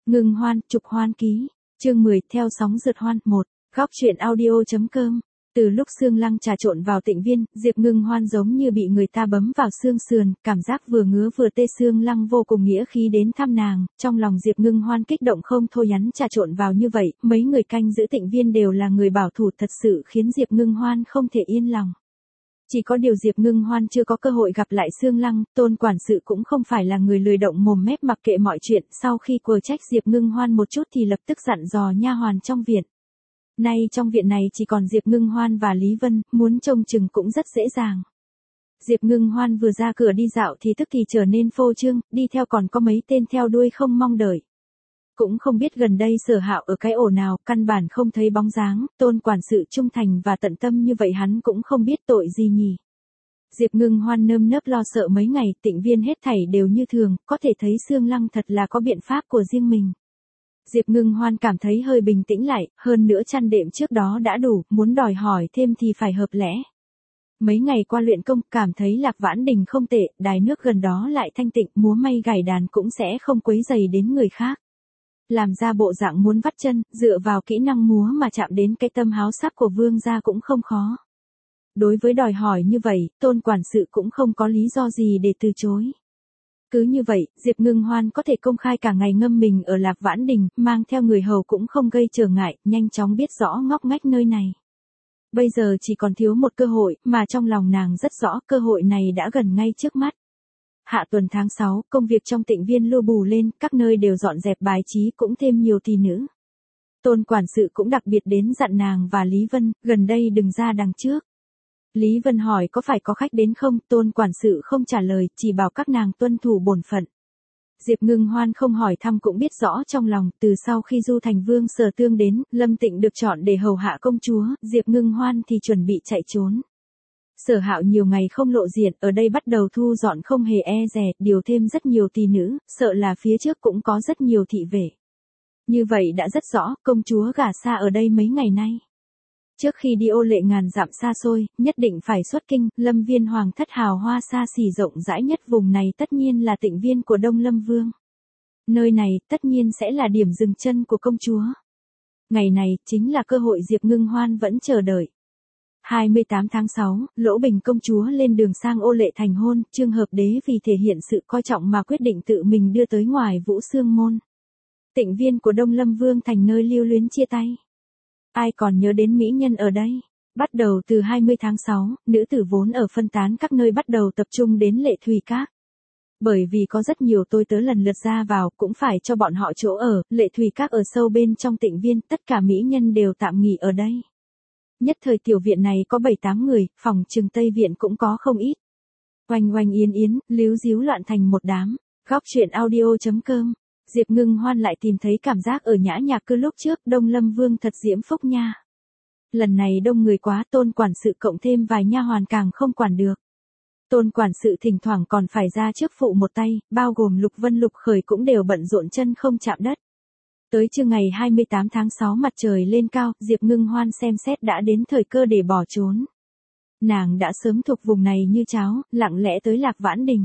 Ngưng Hoan, Trục Hoan Ký, chương 10, theo sóng rượt hoan, 1, góc truyện audio.com. Từ lúc xương lăng trà trộn vào Tịnh Viên, Diệp Ngưng Hoan giống như bị người ta bấm vào xương sườn, cảm giác vừa ngứa vừa tê. Xương lăng vô cùng nghĩa khí đến thăm nàng, trong lòng Diệp Ngưng Hoan kích động không thôi. Hắn trà trộn vào như vậy, mấy người canh giữ Tịnh Viên đều là người bảo thủ, thật sự khiến Diệp Ngưng Hoan không thể yên lòng. Chỉ có điều Diệp Ngưng Hoan chưa có cơ hội gặp lại xương lăng, Tôn quản sự cũng không phải là người lười động mồm mép mặc kệ mọi chuyện, sau khi quở trách Diệp Ngưng Hoan một chút thì lập tức dặn dò nha hoàn trong viện. Nay trong viện này chỉ còn Diệp Ngưng Hoan và Lý Vân, muốn trông chừng cũng rất dễ dàng. Diệp Ngưng Hoan vừa ra cửa đi dạo thì tức thì trở nên phô trương, đi theo còn có mấy tên theo đuôi không mong đợi. Cũng không biết gần đây Sở Hạo ở cái ổ nào, căn bản không thấy bóng dáng. Tôn quản sự trung thành và tận tâm như vậy hắn cũng không biết tội gì nhỉ. Diệp Ngưng Hoan nơm nớp lo sợ mấy ngày, Tịnh Viên hết thảy đều như thường, có thể thấy xương lăng thật là có biện pháp của riêng mình. Diệp Ngưng Hoan cảm thấy hơi bình tĩnh lại, hơn nữa chăn đệm trước đó đã đủ, muốn đòi hỏi thêm thì phải hợp lẽ. Mấy ngày qua luyện công, cảm thấy Lạc Vãn Đình không tệ, đài nước gần đó lại thanh tịnh, múa may gảy đàn cũng sẽ không quấy rầy đến người khác. Làm ra bộ dạng muốn vắt chân, dựa vào kỹ năng múa mà chạm đến cái tâm háo sắc của vương gia cũng không khó. Đối với đòi hỏi như vậy, Tôn quản sự cũng không có lý do gì để từ chối. Cứ như vậy, Diệp Ngưng Hoan có thể công khai cả ngày ngâm mình ở Lạc Vãn Đình, mang theo người hầu cũng không gây trở ngại, nhanh chóng biết rõ ngóc ngách nơi này. Bây giờ chỉ còn thiếu một cơ hội, mà trong lòng nàng rất rõ cơ hội này đã gần ngay trước mắt. Hạ tuần tháng 6, công việc trong Tịnh Viên lưu bù lên, các nơi đều dọn dẹp bài trí, cũng thêm nhiều thị nữ. Tôn quản sự cũng đặc biệt đến dặn nàng và Lý Vân, gần đây đừng ra đằng trước. Lý Vân hỏi có phải có khách đến không, Tôn quản sự không trả lời, chỉ bảo các nàng tuân thủ bổn phận. Diệp Ngưng Hoan không hỏi thăm cũng biết rõ trong lòng, từ sau khi Du Thành Vương Sở Tương đến, Lâm Tịnh được chọn để hầu hạ công chúa, Diệp Ngưng Hoan thì chuẩn bị chạy trốn. Sở Hạo nhiều ngày không lộ diện, ở đây bắt đầu thu dọn không hề e dè, điều thêm rất nhiều tỷ nữ, sợ là phía trước cũng có rất nhiều thị vệ. Như vậy đã rất rõ, công chúa gả xa ở đây mấy ngày nay. Trước khi đi ô lệ ngàn dặm xa xôi, nhất định phải xuất kinh, Lâm Viên hoàng thất hào hoa xa xỉ rộng rãi nhất vùng này tất nhiên là Tịnh Viên của Đông Lâm Vương. Nơi này tất nhiên sẽ là điểm dừng chân của công chúa. Ngày này chính là cơ hội Diệp Ngưng Hoan vẫn chờ đợi. 28 tháng 6, Lỗ Bình công chúa lên đường sang ô lệ thành hôn, Trương Hợp Đế vì thể hiện sự coi trọng mà quyết định tự mình đưa tới ngoài Vũ Xương Môn. Tịnh Viên của Đông Lâm Vương thành nơi lưu luyến chia tay. Ai còn nhớ đến mỹ nhân ở đây? Bắt đầu từ 20 tháng 6, nữ tử vốn ở phân tán các nơi bắt đầu tập trung đến Lệ Thủy Các. Bởi vì có rất nhiều tôi tớ lần lượt ra vào, cũng phải cho bọn họ chỗ ở, Lệ Thủy Các ở sâu bên trong Tịnh Viên, tất cả mỹ nhân đều tạm nghỉ ở đây. Nhất thời tiểu viện này có 7-8 người, phòng trừng Tây Viện cũng có không ít. Oanh oanh yến yến, líu díu loạn thành một đám. Góc truyện audio.com. Diệp Ngưng Hoan lại tìm thấy cảm giác ở Nhã Nhạc Cư lúc trước, Đông Lâm Vương thật diễm phúc nha. Lần này đông người quá, Tôn quản sự cộng thêm vài nha hoàn càng không quản được. Tôn quản sự thỉnh thoảng còn phải ra trước phụ một tay, bao gồm Lục Vân Lục Khởi cũng đều bận rộn chân không chạm đất. Tới trưa ngày 28 tháng 6 mặt trời lên cao, Diệp Ngưng Hoan xem xét đã đến thời cơ để bỏ trốn. Nàng đã sớm thuộc vùng này như cháo, lặng lẽ tới Lạc Vãn Đình.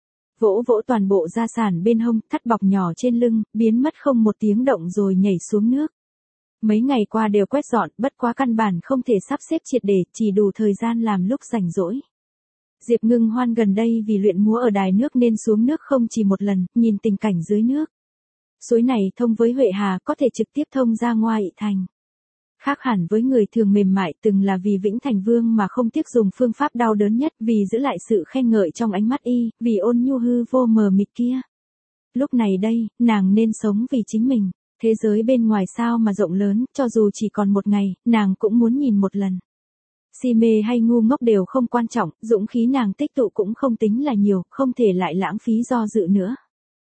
Vỗ vỗ toàn bộ gia sản bên hông, thắt bọc nhỏ trên lưng, biến mất không một tiếng động rồi nhảy xuống nước. Mấy ngày qua đều quét dọn, bất quá căn bản không thể sắp xếp triệt để, chỉ đủ thời gian làm lúc rảnh rỗi. Diệp Ngưng Hoan gần đây vì luyện múa ở đài nước nên xuống nước không chỉ một lần, nhìn tình cảnh dưới nước. Suối này thông với Huệ Hà, có thể trực tiếp thông ra ngoài thành. Khác hẳn với người thường mềm mại, từng là vì Vĩnh Thành Vương mà không tiếc dùng phương pháp đau đớn nhất, vì giữ lại sự khen ngợi trong ánh mắt y, vì ôn nhu hư vô mờ mịt kia. Lúc này đây, nàng nên sống vì chính mình. Thế giới bên ngoài sao mà rộng lớn, cho dù chỉ còn một ngày, nàng cũng muốn nhìn một lần. Si mê hay ngu ngốc đều không quan trọng, dũng khí nàng tích tụ cũng không tính là nhiều, không thể lại lãng phí do dự nữa.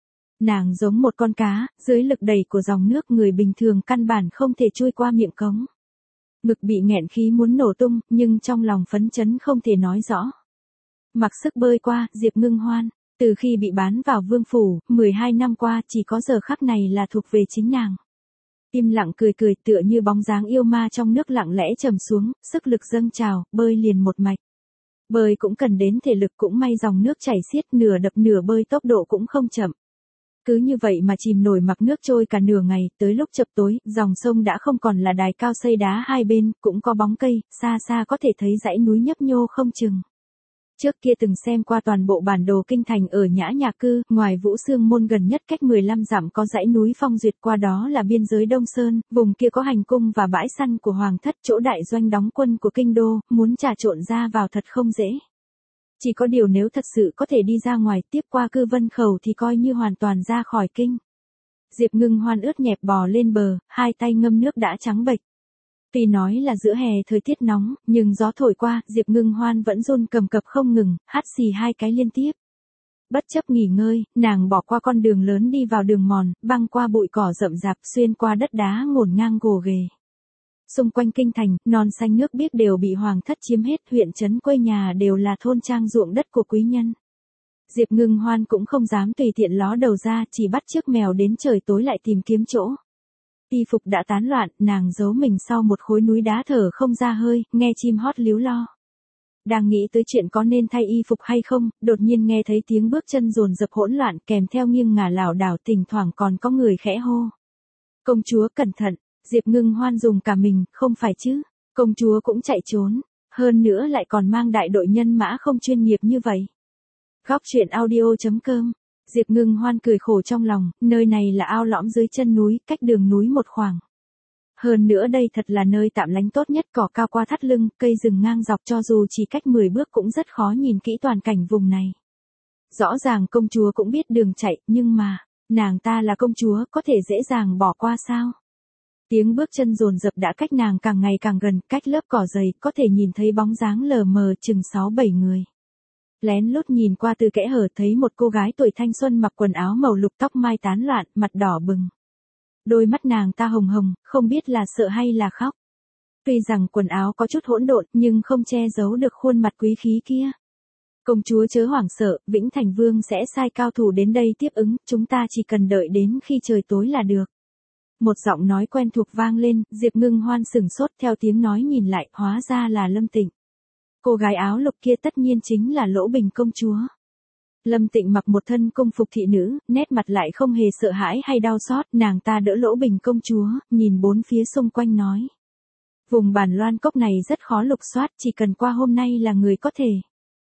Nàng giống một con cá, dưới lực đẩy của dòng nước, người bình thường căn bản không thể chui qua miệng cống. Ngực bị nghẹn khí muốn nổ tung, nhưng trong lòng phấn chấn không thể nói rõ. Mặc sức bơi qua, Diệp Ngưng Hoan, từ khi bị bán vào vương phủ, 12 năm qua chỉ có giờ khắc này là thuộc về chính nàng. Im lặng cười cười tựa như bóng dáng yêu ma trong nước lặng lẽ trầm xuống, sức lực dâng trào, bơi liền một mạch. Bơi cũng cần đến thể lực, cũng may dòng nước chảy xiết, nửa đập nửa bơi tốc độ cũng không chậm. Cứ như vậy mà chìm nổi mặc nước trôi cả nửa ngày, tới lúc chập tối, dòng sông đã không còn là đài cao xây đá hai bên, cũng có bóng cây, xa xa có thể thấy dãy núi nhấp nhô không chừng. Trước kia từng xem qua toàn bộ bản đồ kinh thành ở Nhã Nhạc Cư, ngoài Vũ Xương Môn gần nhất cách 15 dặm có dãy núi Phong Duyệt, qua đó là biên giới Đông Sơn, vùng kia có hành cung và bãi săn của Hoàng thất, chỗ đại doanh đóng quân của kinh đô, muốn trà trộn ra vào thật không dễ. Chỉ có điều nếu thật sự có thể đi ra ngoài tiếp qua Cư Vân Khẩu thì coi như hoàn toàn ra khỏi kinh. Diệp Ngưng Hoan ướt nhẹp bò lên bờ, hai tay ngâm nước đã trắng bệch. Tuy nói là giữa hè thời tiết nóng, nhưng gió thổi qua, Diệp Ngưng Hoan vẫn run cầm cập không ngừng, hắt xì hai cái liên tiếp. Bất chấp nghỉ ngơi, nàng bỏ qua con đường lớn đi vào đường mòn, băng qua bụi cỏ rậm rạp, xuyên qua đất đá ngổn ngang gồ ghề. Xung quanh kinh thành, non xanh nước biếc đều bị Hoàng thất chiếm hết, huyện trấn quê nhà đều là thôn trang ruộng đất của quý nhân. Diệp Ngưng Hoan cũng không dám tùy tiện ló đầu ra, chỉ bắt chiếc mèo đến trời tối lại tìm kiếm chỗ. Y phục đã tán loạn, nàng giấu mình sau một khối núi đá thở không ra hơi, nghe chim hót líu lo. Đang nghĩ tới chuyện có nên thay y phục hay không, đột nhiên nghe thấy tiếng bước chân dồn dập hỗn loạn kèm theo nghiêng ngả lảo đảo, thỉnh thoảng còn có người khẽ hô. Công chúa cẩn thận, Diệp Ngưng Hoan dùng cả mình, không phải chứ, công chúa cũng chạy trốn, hơn nữa lại còn mang đại đội nhân mã không chuyên nghiệp như vậy. Góc truyện audio.com. Diệp Ngưng Hoan cười khổ trong lòng, nơi này là ao lõm dưới chân núi, cách đường núi một khoảng. Hơn nữa đây thật là nơi tạm lánh tốt nhất, cỏ cao qua thắt lưng, cây rừng ngang dọc, cho dù chỉ cách 10 bước cũng rất khó nhìn kỹ toàn cảnh vùng này. Rõ ràng công chúa cũng biết đường chạy, nhưng mà, nàng ta là công chúa, có thể dễ dàng bỏ qua sao? Tiếng bước chân dồn dập đã cách nàng càng ngày càng gần, cách lớp cỏ dày, có thể nhìn thấy bóng dáng lờ mờ chừng 6-7 người. Lén lút nhìn qua từ kẽ hở thấy một cô gái tuổi thanh xuân mặc quần áo màu lục, tóc mai tán loạn, mặt đỏ bừng. Đôi mắt nàng ta hồng hồng, không biết là sợ hay là khóc. Tuy rằng quần áo có chút hỗn độn nhưng không che giấu được khuôn mặt quý khí kia. Công chúa chớ hoảng sợ, Vĩnh Thành Vương sẽ sai cao thủ đến đây tiếp ứng, chúng ta chỉ cần đợi đến khi trời tối là được. Một giọng nói quen thuộc vang lên, Diệp Ngưng Hoan sửng sốt theo tiếng nói nhìn lại, hóa ra là Lâm Tịnh. Cô gái áo lục kia tất nhiên chính là Lỗ Bình công chúa. Lâm Tịnh mặc một thân cung phục thị nữ, nét mặt lại không hề sợ hãi hay đau xót, nàng ta đỡ Lỗ Bình công chúa, nhìn bốn phía xung quanh nói. Vùng Bản Loan Cốc này rất khó lục soát, chỉ cần qua hôm nay là người có thể.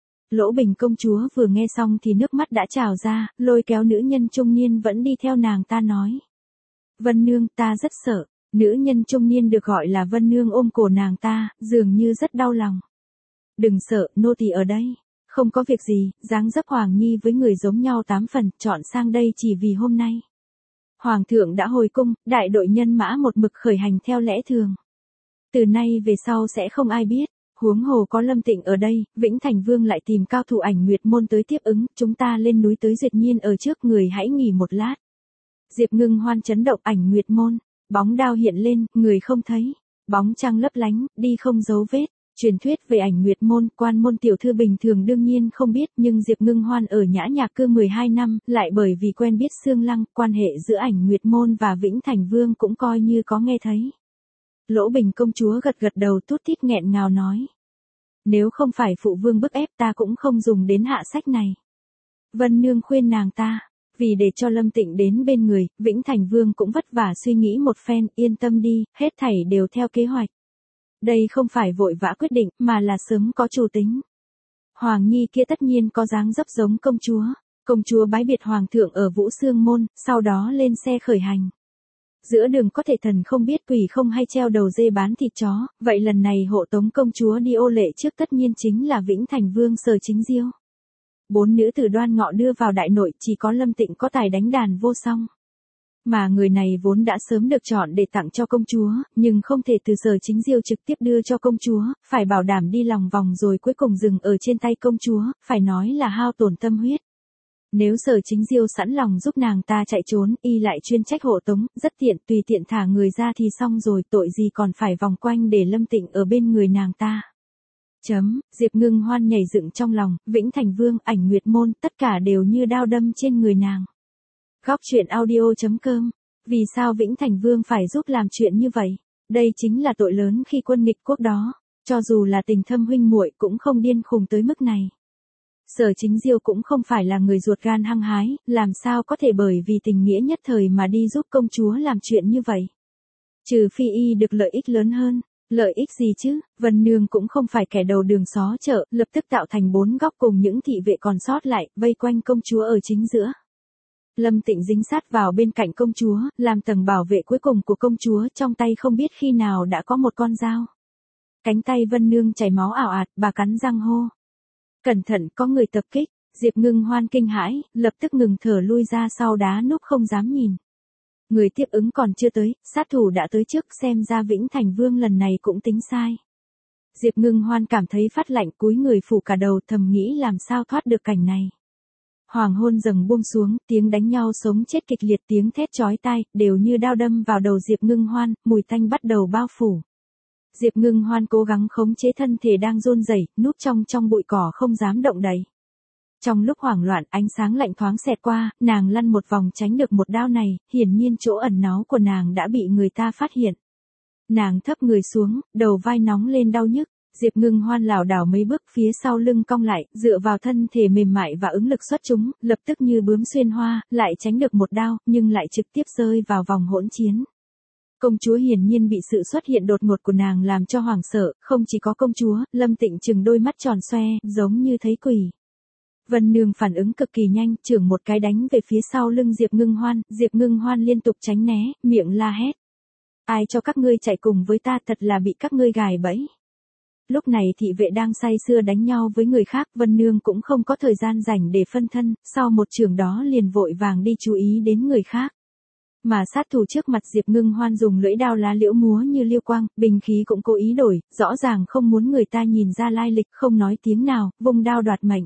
Lỗ Bình công chúa vừa nghe xong thì nước mắt đã trào ra, lôi kéo nữ nhân trung niên vẫn đi theo nàng ta nói. Vân Nương, ta rất sợ. Nữ nhân trung niên được gọi là Vân Nương ôm cổ nàng ta, dường như rất đau lòng. Đừng sợ, nô tỳ ở đây. Không có việc gì, dáng dấp Hoàng Nhi với người giống nhau 8 phần, chọn sang đây chỉ vì hôm nay. Hoàng thượng đã hồi cung, đại đội nhân mã một mực khởi hành theo lẽ thường. Từ nay về sau sẽ không ai biết, huống hồ có Lâm Tịnh ở đây, Vĩnh Thành Vương lại tìm cao thủ Ảnh Nguyệt Môn tới tiếp ứng, chúng ta lên núi tới Duyệt Nhiên ở trước, người hãy nghỉ một lát. Diệp Ngưng Hoan chấn động. Ảnh Nguyệt Môn, bóng đao hiện lên, người không thấy, bóng trăng lấp lánh, đi không dấu vết. Truyền thuyết về Ảnh Nguyệt Môn, quan môn tiểu thư bình thường đương nhiên không biết, nhưng Diệp Ngưng Hoan ở Nhã Nhạc Cư 12 năm, lại bởi vì quen biết Sương Lăng, quan hệ giữa Ảnh Nguyệt Môn và Vĩnh Thành Vương cũng coi như có nghe thấy. Lỗ Bình công chúa gật gật đầu, tút tít nghẹn ngào nói. Nếu không phải phụ vương bức ép ta cũng không dùng đến hạ sách này. Vân Nương khuyên nàng ta, vì để cho Lâm Tịnh đến bên người, Vĩnh Thành Vương cũng vất vả suy nghĩ một phen, yên tâm đi, hết thảy đều theo kế hoạch. Đây không phải vội vã quyết định, mà là sớm có chủ tính. Hoàng Nhi kia tất nhiên có dáng dấp giống công chúa. Công chúa bái biệt Hoàng thượng ở Vũ Xương Môn, sau đó lên xe khởi hành. Giữa đường có thể thần không biết quỷ không hay treo đầu dê bán thịt chó, vậy lần này hộ tống công chúa đi ô lệ trước tất nhiên chính là Vĩnh Thành Vương Sở Chính Diêu. 4 nữ tử Đoan Ngọ đưa vào đại nội, chỉ có Lâm Tịnh có tài đánh đàn vô song. Mà người này vốn đã sớm được chọn để tặng cho công chúa, nhưng không thể từ Sở Chính Diêu trực tiếp đưa cho công chúa, phải bảo đảm đi lòng vòng rồi cuối cùng dừng ở trên tay công chúa, phải nói là hao tổn tâm huyết. Nếu Sở Chính Diêu sẵn lòng giúp nàng ta chạy trốn, y lại chuyên trách hộ tống, rất tiện, tùy tiện thả người ra thì xong rồi, tội gì còn phải vòng quanh để Lâm Tịnh ở bên người nàng ta. Diệp Ngưng Hoan nhảy dựng trong lòng, Vĩnh Thành Vương, Ảnh Nguyệt Môn, tất cả đều như đao đâm trên người nàng. Góc truyện audio.com. Vì sao Vĩnh Thành Vương phải giúp làm chuyện như vậy? Đây chính là tội lớn khi quân nghịch quốc đó. Cho dù là tình thâm huynh muội cũng không điên khùng tới mức này. Sở Chính Diêu cũng không phải là người ruột gan hăng hái, làm sao có thể bởi vì tình nghĩa nhất thời mà đi giúp công chúa làm chuyện như vậy. Trừ phi y được lợi ích lớn hơn. Lợi ích gì chứ, Vân Nương cũng không phải kẻ đầu đường xó chợ, lập tức tạo thành 4 góc cùng những thị vệ còn sót lại, vây quanh công chúa ở chính giữa. Lâm Tịnh dính sát vào bên cạnh công chúa, làm tầng bảo vệ cuối cùng của công chúa, trong tay không biết khi nào đã có một con dao. Cánh tay Vân Nương chảy máu ảo ạt, bà cắn răng hô. Cẩn thận, có người tập kích. Diệp Ngưng Hoan kinh hãi, lập tức ngừng thở lui ra sau đá núp không dám nhìn. Người tiếp ứng còn chưa tới, sát thủ đã tới trước, xem ra Vĩnh Thành Vương lần này cũng tính sai. Diệp Ngưng Hoan cảm thấy phát lạnh, cúi người phủ cả đầu, thầm nghĩ làm sao thoát được cảnh này. Hoàng hôn dần buông xuống, tiếng đánh nhau sống chết kịch liệt, tiếng thét chói tai, đều như đao đâm vào đầu Diệp Ngưng Hoan, mùi tanh bắt đầu bao phủ. Diệp Ngưng Hoan cố gắng khống chế thân thể đang run rẩy, núp trong bụi cỏ không dám động đậy. Trong lúc hoảng loạn, ánh sáng lạnh thoáng xẹt qua, nàng lăn một vòng tránh được một đao này, hiển nhiên chỗ ẩn náu của nàng đã bị người ta phát hiện. Nàng thấp người xuống, đầu vai nóng lên đau nhức, Diệp Ngưng Hoan lảo đảo mấy bước, phía sau lưng cong lại, dựa vào thân thể mềm mại và ứng lực xuất chúng, lập tức như bướm xuyên hoa, lại tránh được một đao, nhưng lại trực tiếp rơi vào vòng hỗn chiến. Công chúa hiển nhiên bị sự xuất hiện đột ngột của nàng làm cho hoảng sợ, không chỉ có công chúa, Lâm Tịnh trừng đôi mắt tròn xoe, giống như thấy quỷ. Vân Nương phản ứng cực kỳ nhanh, chưởng một cái đánh về phía sau lưng Diệp Ngưng Hoan liên tục tránh né, miệng la hét. Ai cho các ngươi chạy cùng với ta, thật là bị các ngươi gài bẫy. Lúc này thị vệ đang say sưa đánh nhau với người khác, Vân Nương cũng không có thời gian rảnh để phân thân, sau một chưởng đó liền vội vàng đi chú ý đến người khác. Mà sát thủ trước mặt Diệp Ngưng Hoan dùng lưỡi đao lá liễu múa như liêu quang, bình khí cũng cố ý đổi, rõ ràng không muốn người ta nhìn ra lai lịch, không nói tiếng nào, vung đao đoạt mệnh.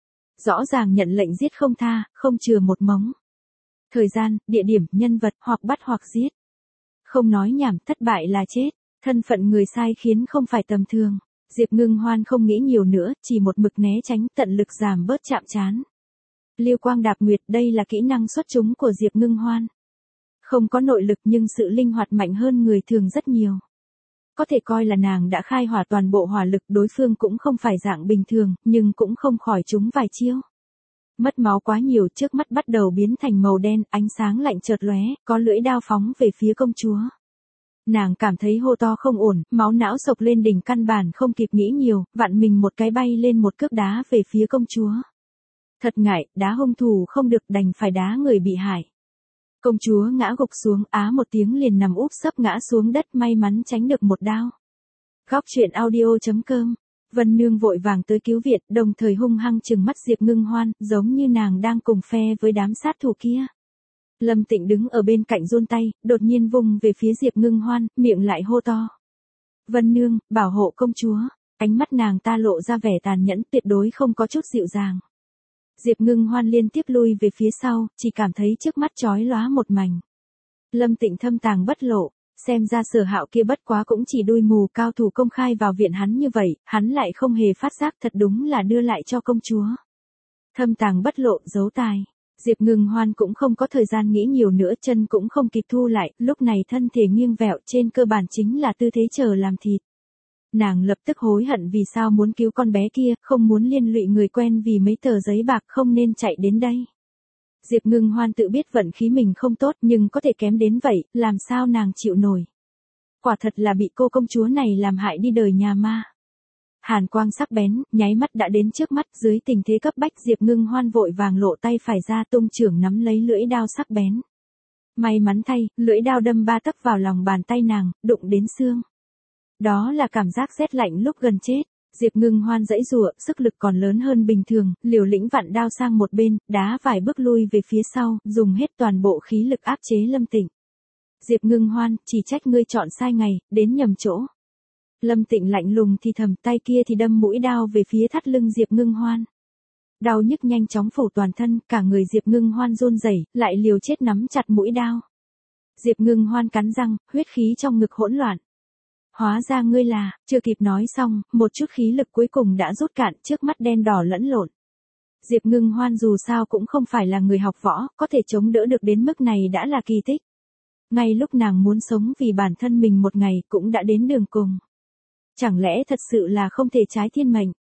Rõ ràng nhận lệnh giết không tha, không chừa một mống. Thời gian, địa điểm, nhân vật, hoặc bắt hoặc giết. Không nói nhảm, thất bại là chết. Thân phận người sai khiến không phải tầm thường. Diệp Ngưng Hoan không nghĩ nhiều nữa, chỉ một mực né tránh, tận lực giảm bớt chạm trán. Liêu quang đạp nguyệt, đây là kỹ năng xuất chúng của Diệp Ngưng Hoan. Không có nội lực nhưng sự linh hoạt mạnh hơn người thường rất nhiều. Có thể coi là nàng đã khai hỏa toàn bộ hỏa lực, đối phương cũng không phải dạng bình thường, nhưng cũng không khỏi trúng vài chiêu. Mất máu quá nhiều, trước mắt bắt đầu biến thành màu đen, ánh sáng lạnh chợt lóe, có lưỡi đao phóng về phía công chúa. Nàng cảm thấy hô to không ổn, máu não sộc lên đỉnh, căn bản không kịp nghĩ nhiều, vặn mình một cái bay lên một cước đá về phía công chúa. Thật ngại, đá hung thủ không được, đành phải đá người bị hại. Công chúa ngã gục xuống, á một tiếng liền nằm úp sấp ngã xuống đất, may mắn tránh được một đao. Góc truyện audio.com. Vân Nương vội vàng tới cứu viện, đồng thời hung hăng trừng mắt Diệp Ngưng Hoan, giống như nàng đang cùng phe với đám sát thủ kia. Lâm Tịnh đứng ở bên cạnh run tay, đột nhiên vung về phía Diệp Ngưng Hoan, miệng lại hô to. Vân Nương, bảo hộ công chúa. Ánh mắt nàng ta lộ ra vẻ tàn nhẫn, tuyệt đối không có chút dịu dàng. Diệp Ngưng Hoan liên tiếp lui về phía sau, chỉ cảm thấy trước mắt chói lóa một mảnh. Lâm Tịnh thâm tàng bất lộ, xem ra Sở Hạo kia bất quá cũng chỉ đuôi mù, cao thủ công khai vào viện hắn như vậy, hắn lại không hề phát giác, thật đúng là đưa lại cho công chúa. Thâm tàng bất lộ, giấu tài. Diệp Ngưng Hoan cũng không có thời gian nghĩ nhiều nữa, chân cũng không kịp thu lại, lúc này thân thể nghiêng vẹo, trên cơ bản chính là tư thế chờ làm thịt. Nàng lập tức hối hận vì sao muốn cứu con bé kia, không muốn liên lụy người quen vì mấy tờ giấy bạc, không nên chạy đến đây. Diệp Ngưng Hoan tự biết vận khí mình không tốt, nhưng có thể kém đến vậy, làm sao nàng chịu nổi. Quả thật là bị cô công chúa này làm hại đi đời nhà ma. Hàn quang sắc bén, nháy mắt đã đến trước mắt, dưới tình thế cấp bách Diệp Ngưng Hoan vội vàng lộ tay phải ra, tung chưởng nắm lấy lưỡi đao sắc bén. May mắn thay, lưỡi đao đâm 3 tấc vào lòng bàn tay nàng, đụng đến xương. Đó là cảm giác rét lạnh lúc gần chết. Diệp Ngưng Hoan giãy giụa, sức lực còn lớn hơn bình thường, liều lĩnh vặn đao sang một bên, đá vài bước lui về phía sau, dùng hết toàn bộ khí lực áp chế Lâm Tịnh. Diệp Ngưng Hoan, chỉ trách ngươi chọn sai ngày, đến nhầm chỗ. Lâm Tịnh lạnh lùng thì thầm, tay kia thì đâm mũi đao về phía thắt lưng Diệp Ngưng Hoan. Đau nhức nhanh chóng phủ toàn thân, cả người Diệp Ngưng Hoan run rẩy, lại liều chết nắm chặt mũi đao. Diệp Ngưng Hoan cắn răng, huyết khí trong ngực hỗn loạn. Hóa ra ngươi là, chưa kịp nói xong, một chút khí lực cuối cùng đã rút cạn, trước mắt đen đỏ lẫn lộn. Diệp Ngưng Hoan dù sao cũng không phải là người học võ, có thể chống đỡ được đến mức này đã là kỳ tích. Ngay lúc nàng muốn sống vì bản thân mình một ngày cũng đã đến đường cùng. Chẳng lẽ thật sự là không thể trái thiên mệnh?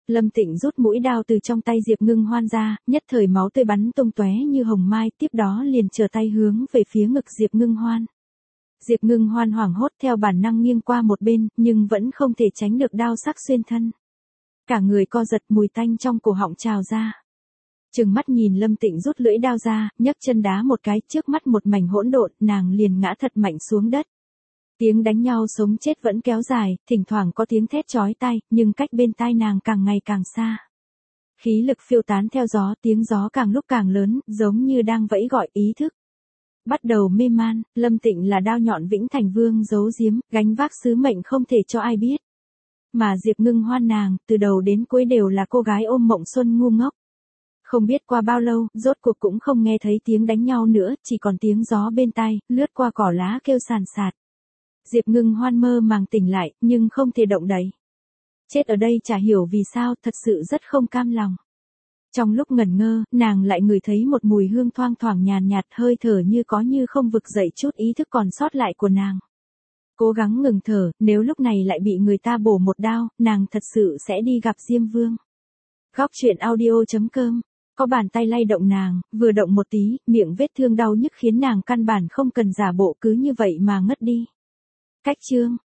Lâm Tịnh rút mũi đao từ trong tay Diệp Ngưng Hoan ra, nhất thời máu tươi bắn tung tóe như hồng mai, tiếp đó liền trở tay hướng về phía ngực Diệp Ngưng Hoan. Diệp Ngưng Hoan hoảng hốt theo bản năng nghiêng qua một bên, nhưng vẫn không thể tránh được đao sắc xuyên thân. Cả người co giật, mùi tanh trong cổ họng trào ra. Trừng mắt nhìn Lâm Tịnh rút lưỡi đao ra, nhấc chân đá một cái, trước mắt một mảnh hỗn độn, nàng liền ngã thật mạnh xuống đất. Tiếng đánh nhau sống chết vẫn kéo dài, thỉnh thoảng có tiếng thét chói tai, nhưng cách bên tai nàng càng ngày càng xa. Khí lực phiêu tán theo gió, tiếng gió càng lúc càng lớn, giống như đang vẫy gọi ý thức. Bắt đầu mê man, Lâm Tịnh là đao nhọn Vĩnh Thành Vương giấu giếm, gánh vác sứ mệnh không thể cho ai biết. Mà Diệp Ngưng Hoan nàng, từ đầu đến cuối đều là cô gái ôm mộng xuân ngu ngốc. Không biết qua bao lâu, rốt cuộc cũng không nghe thấy tiếng đánh nhau nữa, chỉ còn tiếng gió bên tai, lướt qua cỏ lá kêu sàn sạt. Diệp Ngưng Hoan mơ màng tỉnh lại, nhưng không thể động đậy. Chết ở đây chả hiểu vì sao, thật sự rất không cam lòng. Trong lúc ngẩn ngơ, nàng lại ngửi thấy một mùi hương thoang thoảng nhàn nhạt, hơi thở như có như không vực dậy chút ý thức còn sót lại của nàng. Cố gắng ngừng thở, nếu lúc này lại bị người ta bổ một đao, nàng thật sự sẽ đi gặp Diêm Vương. Góc truyện audio.com. Có bàn tay lay động nàng, vừa động một tí, miệng vết thương đau nhức khiến nàng căn bản không cần giả bộ, cứ như vậy mà ngất đi. Cách chương